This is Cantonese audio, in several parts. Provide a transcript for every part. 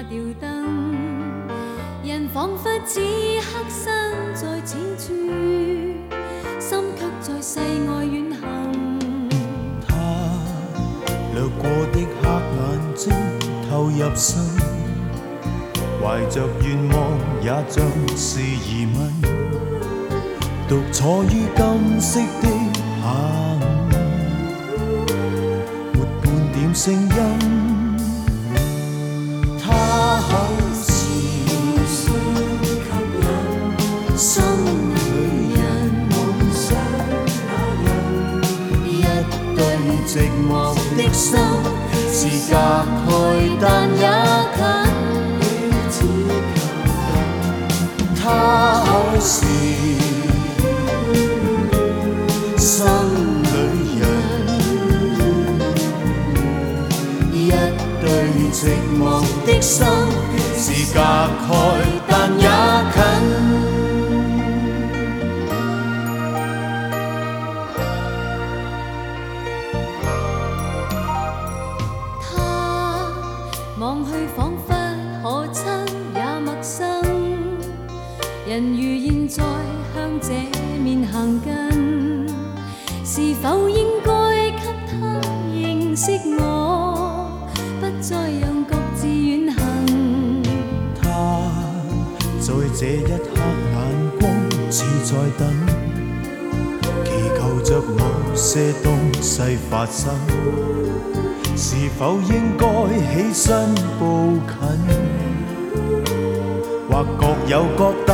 怕吊灯，人仿佛此刻身在此处，心却在世外远行。 他掠过的黑眼睛透入心，怀着愿望也像是疑问，独坐于金色的下午，没半点声音。他口是心吸引，心里人梦想那人，一對寂寞的心是隔開但也近。他口是心里人，一對寂寞的心是隔開但也近。 他望去彷彿可親也陌生，人如現在向這面行近，是否應該給他認識我，不再讓各自遠行。 他在這一刻眼光似在等，祈求着某些東西發生，是否應該起身步近，或各有各等。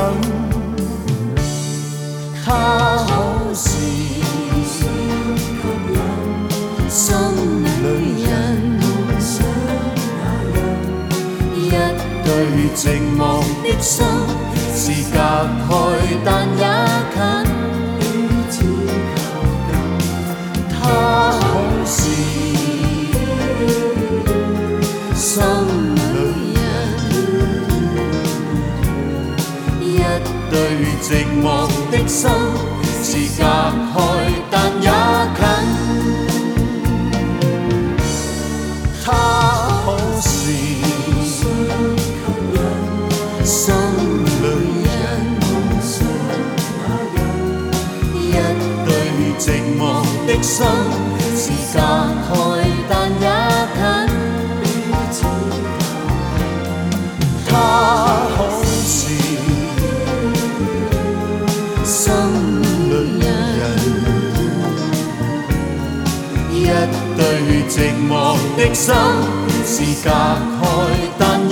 他口是心吸引，心裏人想那人，一對寂寞的心是隔開但也近，彼此靠近。他口是心裏人，一對寂寞的心是隔開但也近。他口是心吸引，心裏人想那人，一對寂寞的心是隔開但也近，彼此靠近。他口是心裏人，一對寂寞的心是隔開但